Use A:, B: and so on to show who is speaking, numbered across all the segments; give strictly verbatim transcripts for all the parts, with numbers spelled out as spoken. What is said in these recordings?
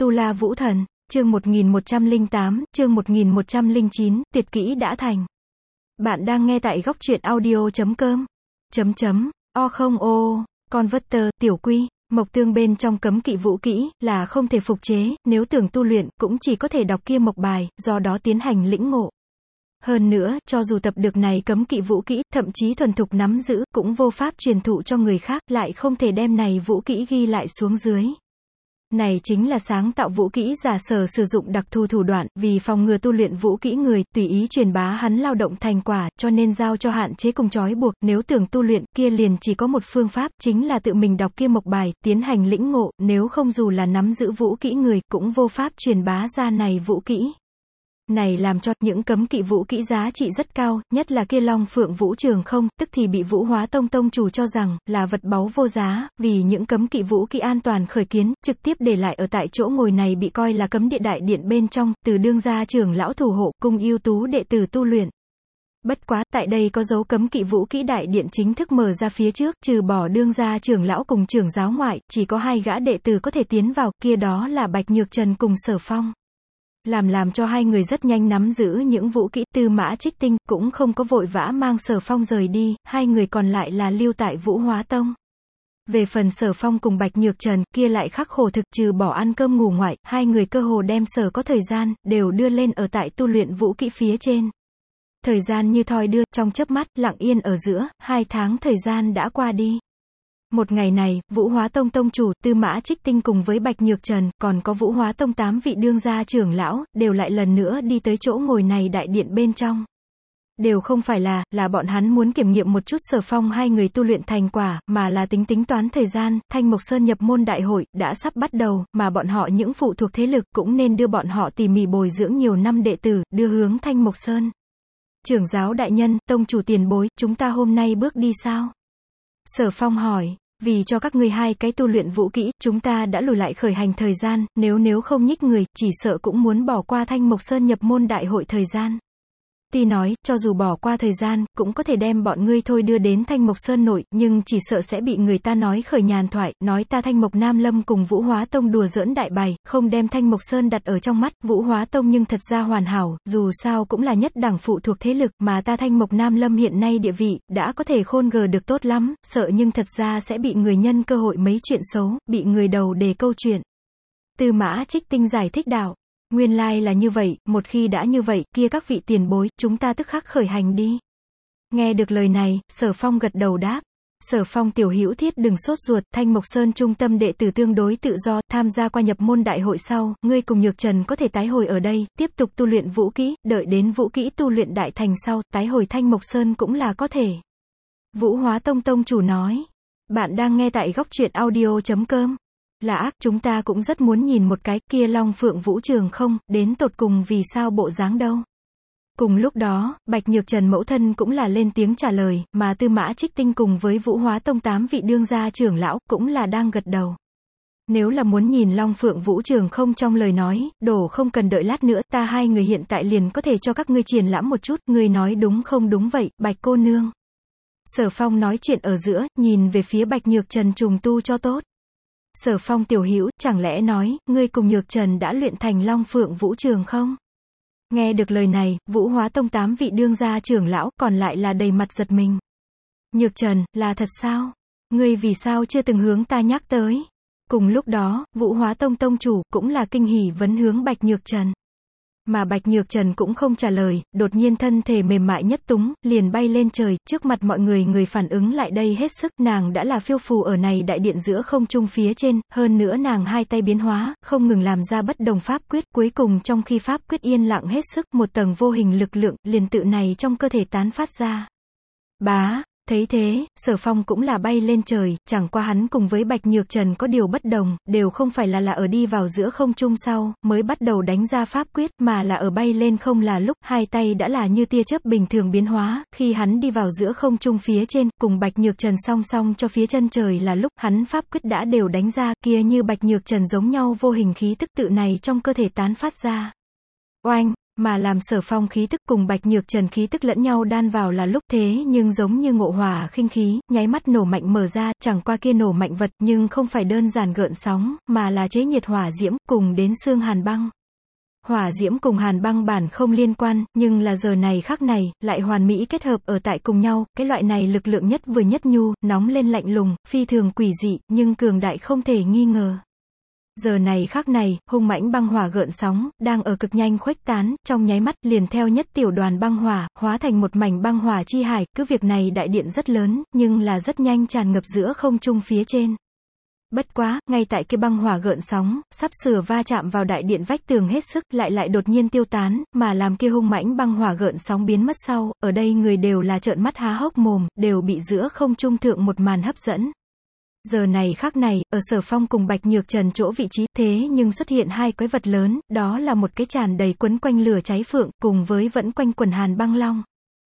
A: Tu La Vũ Thần, chương một nghìn một trăm lẻ tám, chương một nghìn một trăm lẻ chín, tuyệt kỹ đã thành. Bạn đang nghe tại góc truyện audio chấm com. Chấm chấm, o không ô, Converter, tiểu quy, mộc tương bên trong cấm kỵ vũ kỹ, là không thể phục chế, nếu tưởng tu luyện, cũng chỉ có thể đọc kia mộc bài, do đó tiến hành lĩnh ngộ. Hơn nữa, cho dù tập được này cấm kỵ vũ kỹ, thậm chí thuần thục nắm giữ, cũng vô pháp truyền thụ cho người khác, lại không thể đem này vũ kỹ ghi lại xuống dưới. Này chính là sáng tạo vũ kỹ giả sở sử dụng đặc thù thủ đoạn, vì phòng ngừa tu luyện vũ kỹ người, tùy ý truyền bá hắn lao động thành quả, cho nên giao cho hạn chế cùng trói buộc, nếu tưởng tu luyện, kia liền chỉ có một phương pháp, chính là tự mình đọc kia mộc bài, tiến hành lĩnh ngộ, nếu không dù là nắm giữ vũ kỹ người, cũng vô pháp truyền bá ra này vũ kỹ. Này làm cho những cấm kỵ vũ kỹ giá trị rất cao, nhất là kia Long Phượng Vũ Trường Không, tức thì bị Vũ Hóa Tông tông chủ cho rằng là vật báu vô giá, vì những cấm kỵ vũ kỹ an toàn khởi kiến, trực tiếp để lại ở tại chỗ ngồi này bị coi là cấm địa đại điện bên trong, từ đương gia trưởng lão thủ hộ, cung ưu tú đệ tử tu luyện. Bất quá, tại đây có dấu cấm kỵ vũ kỹ đại điện chính thức mở ra phía trước, trừ bỏ đương gia trưởng lão cùng trưởng giáo ngoại, chỉ có hai gã đệ tử có thể tiến vào, kia đó là Bạch Nhược Trần cùng Sở Phong. Làm làm cho hai người rất nhanh nắm giữ những vũ kỹ, Tư Mã Trích Tinh cũng không có vội vã mang Sở Phong rời đi, hai người còn lại là lưu tại Vũ Hóa Tông. Về phần Sở Phong cùng Bạch Nhược Trần, kia lại khắc khổ thực, trừ bỏ ăn cơm ngủ ngoại, hai người cơ hồ đem sở có thời gian, đều đưa lên ở tại tu luyện vũ kỹ phía trên. Thời gian như thoi đưa, trong chớp mắt, lặng yên ở giữa, hai tháng thời gian đã qua đi. Một ngày này, Vũ Hóa Tông tông chủ, Tư Mã Trích Tinh cùng với Bạch Nhược Trần, còn có Vũ Hóa Tông tám vị đương gia trưởng lão, đều lại lần nữa đi tới chỗ ngồi này đại điện bên trong. Đều không phải là, là bọn hắn muốn kiểm nghiệm một chút Sở Phong hai người tu luyện thành quả, mà là tính tính toán thời gian, Thanh Mộc Sơn nhập môn đại hội, đã sắp bắt đầu, mà bọn họ những phụ thuộc thế lực, cũng nên đưa bọn họ tỉ mỉ bồi dưỡng nhiều năm đệ tử, đưa hướng Thanh Mộc Sơn. Trưởng giáo đại nhân, tông chủ tiền bối, chúng ta hôm nay bước đi sao? Sở Phong hỏi. Vì cho các ngươi hai cái tu luyện vũ kỹ, chúng ta đã lùi lại khởi hành thời gian, nếu nếu không nhích người, chỉ sợ cũng muốn bỏ qua Thanh Mộc Sơn nhập môn đại hội thời gian. Tuy nói, cho dù bỏ qua thời gian, cũng có thể đem bọn ngươi thôi đưa đến Thanh Mộc Sơn nội, nhưng chỉ sợ sẽ bị người ta nói khởi nhàn thoại, nói ta Thanh Mộc Nam Lâm cùng Vũ Hóa Tông đùa giỡn đại bày, không đem Thanh Mộc Sơn đặt ở trong mắt, Vũ Hóa Tông nhưng thật ra hoàn hảo, dù sao cũng là nhất đẳng phụ thuộc thế lực, mà ta Thanh Mộc Nam Lâm hiện nay địa vị, đã có thể khôn gờ được tốt lắm, sợ nhưng thật ra sẽ bị người nhân cơ hội mấy chuyện xấu, bị người đầu đề câu chuyện. Tư Mã Trích Tinh giải thích đạo. Nguyên lai là như vậy, một khi đã như vậy, kia các vị tiền bối, chúng ta tức khắc khởi hành đi. Nghe được lời này, Sở Phong gật đầu đáp. Sở Phong tiểu hữu thiết đừng sốt ruột, Thanh Mộc Sơn trung tâm đệ tử tương đối tự do, tham gia qua nhập môn đại hội sau, ngươi cùng Nhược Trần có thể tái hồi ở đây, tiếp tục tu luyện vũ kỹ, đợi đến vũ kỹ tu luyện đại thành sau, tái hồi Thanh Mộc Sơn cũng là có thể. Vũ Hóa Tông tông chủ nói. Bạn đang nghe tại góc truyện audio chấm com. Là ác, chúng ta cũng rất muốn nhìn một cái, kia Long Phượng Vũ Trường Không, đến tột cùng vì sao bộ dáng đâu. Cùng lúc đó, Bạch Nhược Trần mẫu thân cũng là lên tiếng trả lời, mà Tư Mã Trích Tinh cùng với Vũ Hóa Tông tám vị đương gia trưởng lão, cũng là đang gật đầu. Nếu là muốn nhìn Long Phượng Vũ Trường Không trong lời nói, đổ không cần đợi lát nữa, ta hai người hiện tại liền có thể cho các ngươi triển lãm một chút, ngươi nói đúng không đúng vậy, Bạch cô nương. Sở Phong nói chuyện ở giữa, nhìn về phía Bạch Nhược Trần trùng tu cho tốt. Sở Phong tiểu hữu, chẳng lẽ nói, ngươi cùng Nhược Trần đã luyện thành Long Phượng Vũ Trường không? Nghe được lời này, Vũ Hóa Tông tám vị đương gia trưởng lão, còn lại là đầy mặt giật mình. Nhược Trần, là thật sao? Ngươi vì sao chưa từng hướng ta nhắc tới? Cùng lúc đó, Vũ Hóa Tông tông chủ, cũng là kinh hỉ vấn hướng Bạch Nhược Trần. Mà Bạch Nhược Trần cũng không trả lời, đột nhiên thân thể mềm mại nhất túng, liền bay lên trời, trước mặt mọi người người phản ứng lại đây hết sức, nàng đã là phiêu phù ở này đại điện giữa không trung phía trên, hơn nữa nàng hai tay biến hóa, không ngừng làm ra bất đồng pháp quyết, cuối cùng trong khi pháp quyết yên lặng hết sức, một tầng vô hình lực lượng, liền tự này trong cơ thể tán phát ra. Bá! Thấy thế, Sở Phong cũng là bay lên trời, chẳng qua hắn cùng với Bạch Nhược Trần có điều bất đồng, đều không phải là là ở đi vào giữa không trung sau, mới bắt đầu đánh ra pháp quyết, mà là ở bay lên không là lúc, hai tay đã là như tia chớp bình thường biến hóa, khi hắn đi vào giữa không trung phía trên, cùng Bạch Nhược Trần song song cho phía chân trời là lúc, hắn pháp quyết đã đều đánh ra, kia như Bạch Nhược Trần giống nhau vô hình khí tức tự này trong cơ thể tán phát ra. Oanh! Mà làm Sở Phong khí tức cùng Bạch Nhược Trần khí tức lẫn nhau đan vào là lúc thế nhưng giống như ngộ hỏa khinh khí, nháy mắt nổ mạnh mở ra, chẳng qua kia nổ mạnh vật nhưng không phải đơn giản gợn sóng, mà là chế nhiệt hỏa diễm, cùng đến xương hàn băng. Hỏa diễm cùng hàn băng bản không liên quan, nhưng là giờ này khắc này, lại hoàn mỹ kết hợp ở tại cùng nhau, cái loại này lực lượng nhất vừa nhất nhu, nóng lên lạnh lùng, phi thường quỷ dị, nhưng cường đại không thể nghi ngờ. Giờ này khắc này, hung mãnh băng hỏa gợn sóng, đang ở cực nhanh khuếch tán, trong nháy mắt, liền theo nhất tiểu đoàn băng hỏa, hóa thành một mảnh băng hỏa chi hải, cứ việc này đại điện rất lớn, nhưng là rất nhanh tràn ngập giữa không trung phía trên. Bất quá, ngay tại kia băng hỏa gợn sóng, sắp sửa va chạm vào đại điện vách tường hết sức, lại lại đột nhiên tiêu tán, mà làm kia hung mãnh băng hỏa gợn sóng biến mất sau, ở đây người đều là trợn mắt há hốc mồm, đều bị giữa không trung thượng một màn hấp dẫn. Giờ này khắc này, ở Sở Phong cùng Bạch Nhược Trần chỗ vị trí, thế nhưng xuất hiện hai cái vật lớn, đó là một cái tràn đầy quấn quanh lửa cháy phượng, cùng với vẫn quanh quần hàn băng long.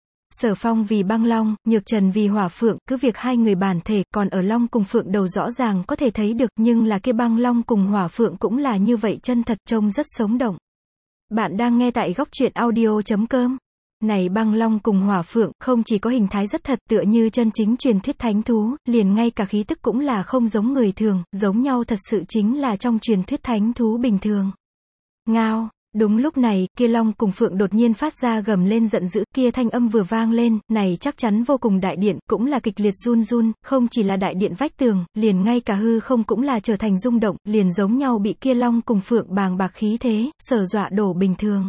A: Sở Phong vì băng long, Nhược Trần vì hỏa phượng, cứ việc hai người bản thể, còn ở long cùng phượng đầu rõ ràng có thể thấy được, nhưng là kia băng long cùng hỏa phượng cũng là như vậy chân thật, trông rất sống động. Bạn đang nghe tại góc truyện audio chấm com. Này băng long cùng hỏa phượng, không chỉ có hình thái rất thật, tựa như chân chính truyền thuyết thánh thú, liền ngay cả khí tức cũng là không giống người thường, giống nhau thật sự chính là trong truyền thuyết thánh thú bình thường. Ngao. Đúng lúc này, kia long cùng phượng đột nhiên phát ra gầm lên giận dữ, kia thanh âm vừa vang lên, này chắc chắn vô cùng đại điện, cũng là kịch liệt run run, không chỉ là đại điện vách tường, liền ngay cả hư không cũng là trở thành rung động, liền giống nhau bị kia long cùng phượng bàng bạc khí thế, sở dọa đổ bình thường.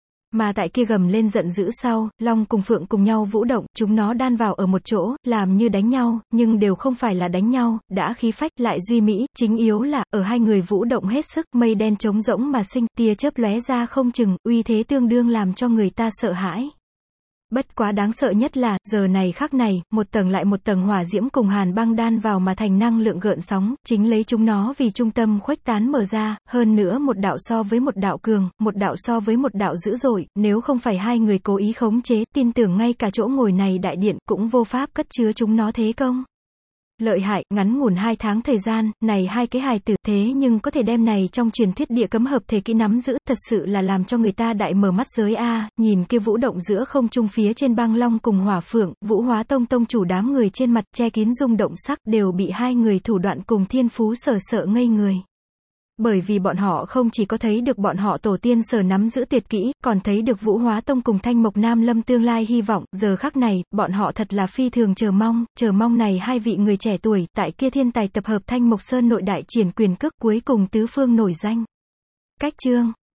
A: Mà tại kia gầm lên giận dữ sau, long cùng phượng cùng nhau vũ động, chúng nó đan vào ở một chỗ, làm như đánh nhau, nhưng đều không phải là đánh nhau, đã khí phách, lại duy mỹ, chính yếu là, ở hai người vũ động hết sức, mây đen trống rỗng mà sinh, tia chớp lóe ra không chừng, uy thế tương đương làm cho người ta sợ hãi. Bất quá đáng sợ nhất là, giờ này khắc này, một tầng lại một tầng hỏa diễm cùng hàn băng đan vào mà thành năng lượng gợn sóng, chính lấy chúng nó vì trung tâm khuếch tán mở ra, hơn nữa một đạo so với một đạo cường, một đạo so với một đạo dữ dội, nếu không phải hai người cố ý khống chế, tin tưởng ngay cả chỗ ngồi này đại điện, cũng vô pháp cất chứa chúng nó thế công. Lợi hại, ngắn ngủn hai tháng thời gian, này hai cái hài tử, thế nhưng có thể đem này trong truyền thuyết địa cấm hợp thể kỹ nắm giữ, thật sự là làm cho người ta đại mở mắt giới a. Nhìn kia vũ động giữa không trung phía trên băng long cùng hỏa phượng, Vũ Hóa Tông tông chủ đám người trên mặt che kín rung động sắc, đều bị hai người thủ đoạn cùng thiên phú sở sợ ngây người. Bởi vì bọn họ không chỉ có thấy được bọn họ tổ tiên sở nắm giữ tuyệt kỹ, còn thấy được Vũ Hóa Tông cùng Thanh Mộc Nam Lâm tương lai hy vọng, giờ khắc này, bọn họ thật là phi thường chờ mong, chờ mong này hai vị người trẻ tuổi, tại kia thiên tài tập hợp Thanh Mộc Sơn nội đại triển quyền cước cuối cùng tứ phương nổi danh. Cách chương